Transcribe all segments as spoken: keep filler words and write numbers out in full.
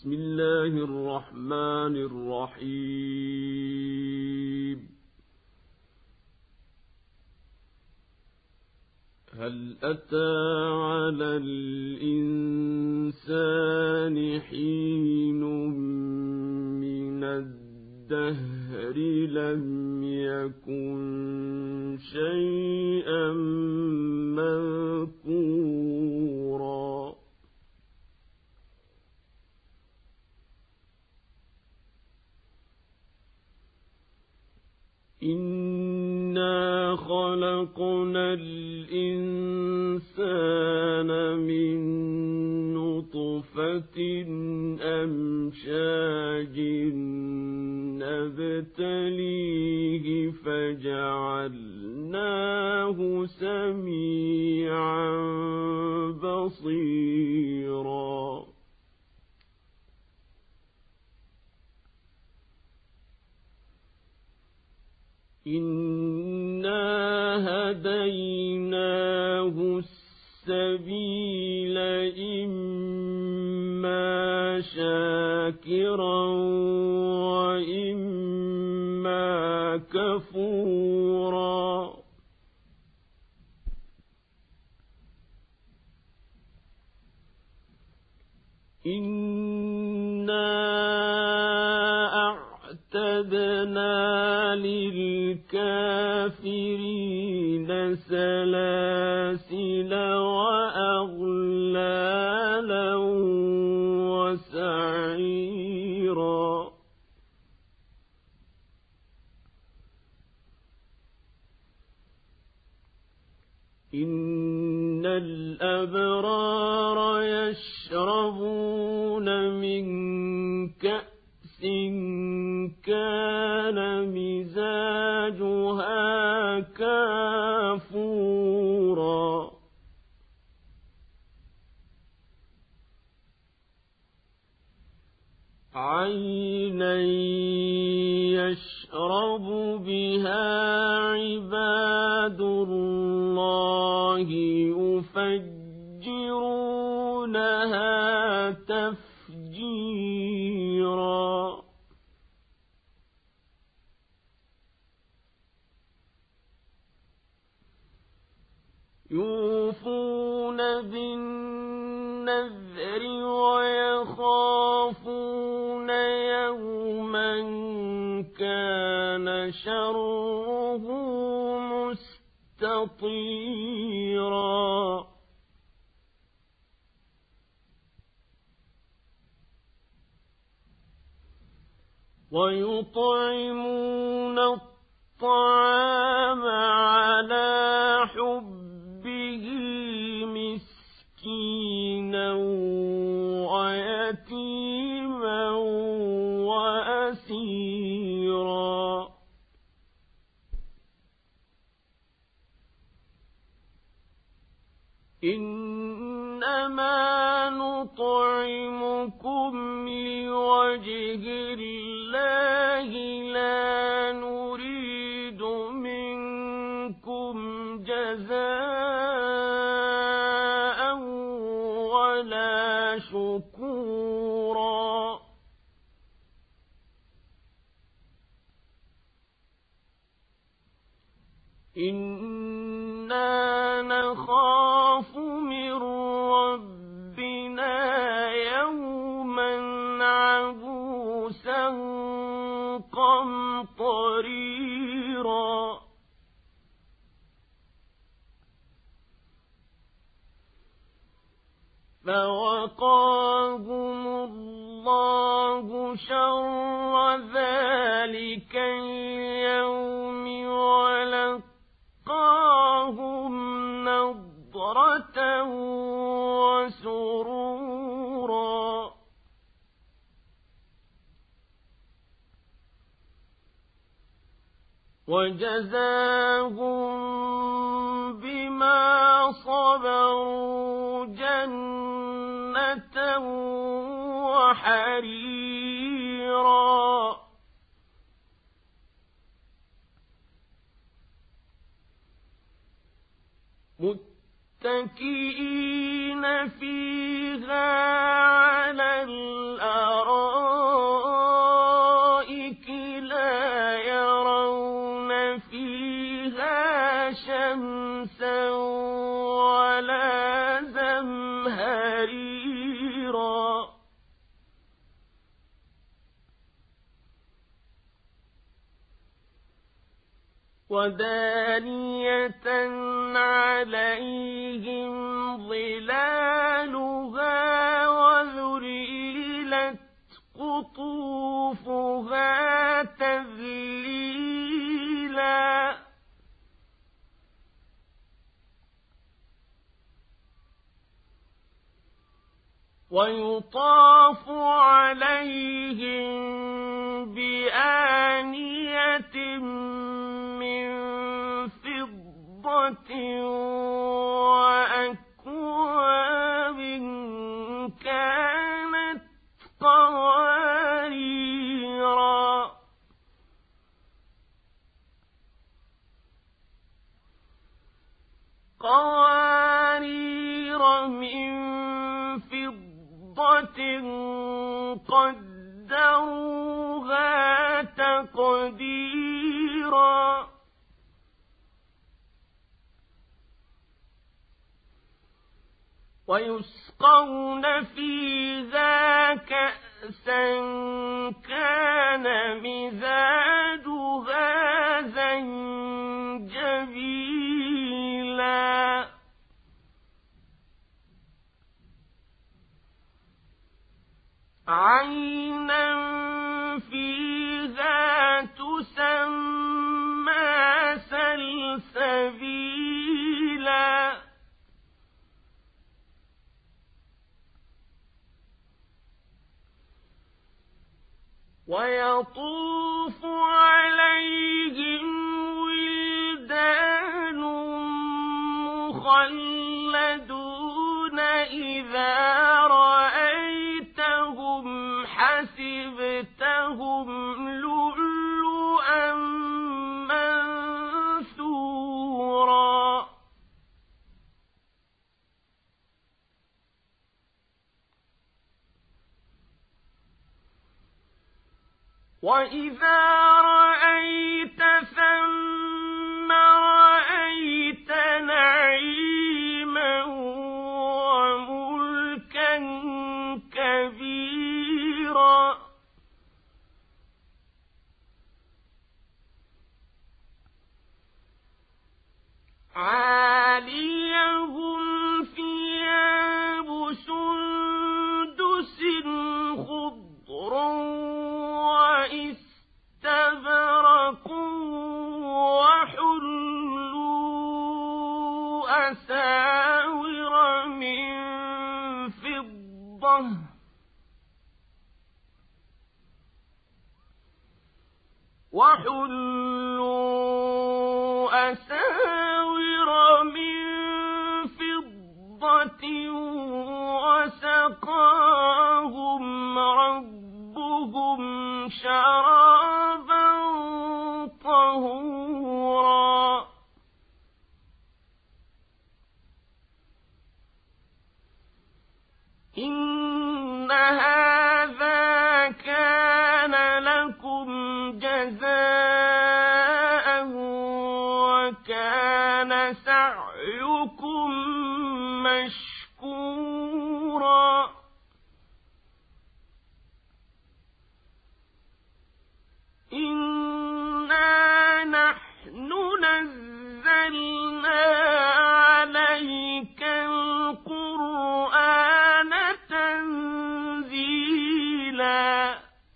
بسم الله الرحمن الرحيم هل أتى على الإنسان حين من الدهر لم يكن شيئا مذكورا إنا خلقنا الإنسان من نطفة أمشاج نبتليه فجعلناه سميعا بصيرا إنا هديناه السبيل إما شاكرا وإما كفورا إنا أعتدنا للكافرين سلاسل وأغلالا وسعيرا إن الأبرار يشربون من كأس كان مزاجها كافورا عينا يشرب بها عباد الله يفجرونها تفجيرا يوفون بالنذر ويخافون يوما كان شره مستطيرا ويطعمون الطعام على حبه مسكينا ويتيما وأسيرا إنما نطعمكم لوجه الله لا نريد منكم جزاء ولا شكورا إنا نخاف من ربنا يوما عبوسا قمطريرا فوقاهم الله شر ذلك اليوم ولقاهم نضرة وسرورا وجزاهم بما صبروا جنة وحريرا متكئين فيها على الأرض زمهريرا ودانية عليهم ظلالها وذللت قطوفها تذليلا ويطاف عليهم بآنية من فضة وأكواب كانت قواريرا قوارير من قدروها تقديرا ويسقون فيها كأسا كان مزاجها زنجبيلا عينا فيها تسمى سلسبيلا ويطوف عليهم ولدان مخلدون إذا رأيتهم حسبتهم لؤلؤا منثورا وإذا رأيت ثم رأيت نعيما وملكا كبيرا عاليهم ثياب سندس خضر واستبرق وحلوا أساور من فضة وحلوا أساور من فضة وسقاهم ربهم شرابا طهورا إن هذا كان لكم جزاء وكان سعيكم مشكورا إنا نحن نزلنا عليك القرآن تنزيلا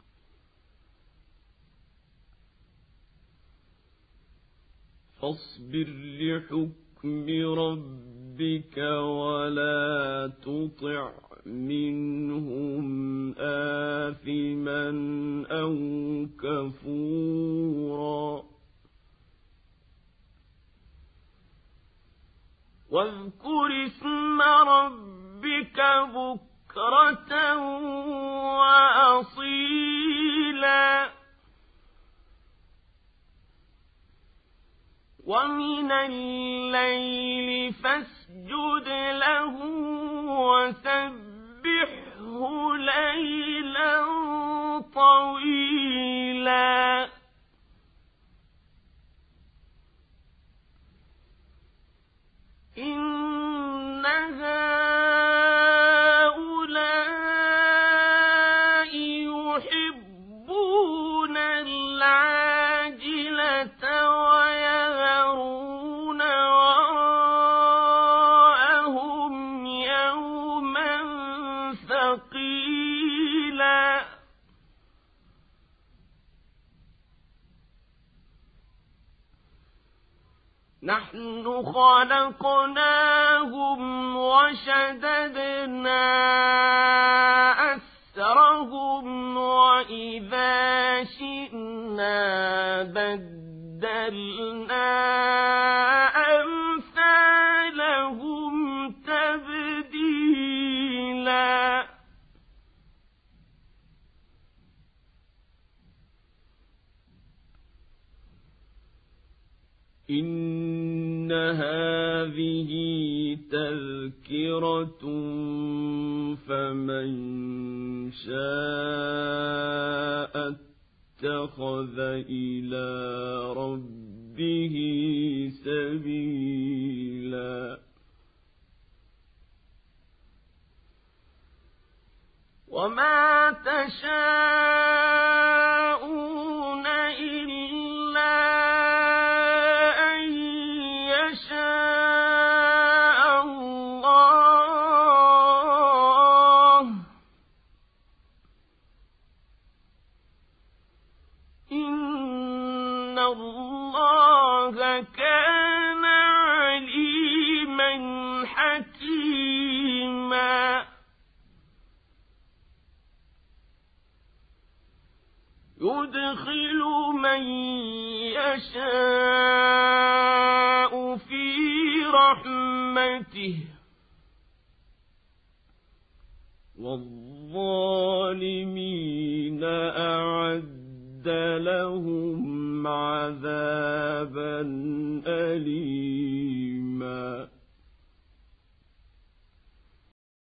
فاصبر لحكم ربك ولا تطع منهم آثما أو كفورا واذكر اسم ربك بكرة وأصيلا ومن الليل فاسجد له وسبحه ليلا طويلا إن هذا قيلا نحن خلقناهم وشددنا أسرهم وإذا شئنا بدلنا أمثالهم تبديلا إن هذه تذكرة فمن شاء اتخذ إلى ربه سبيلا وما تشاءون إلا كان عليما حكيما يدخل من يشاء في رحمته والظالمين أعد لهم عذابا أليما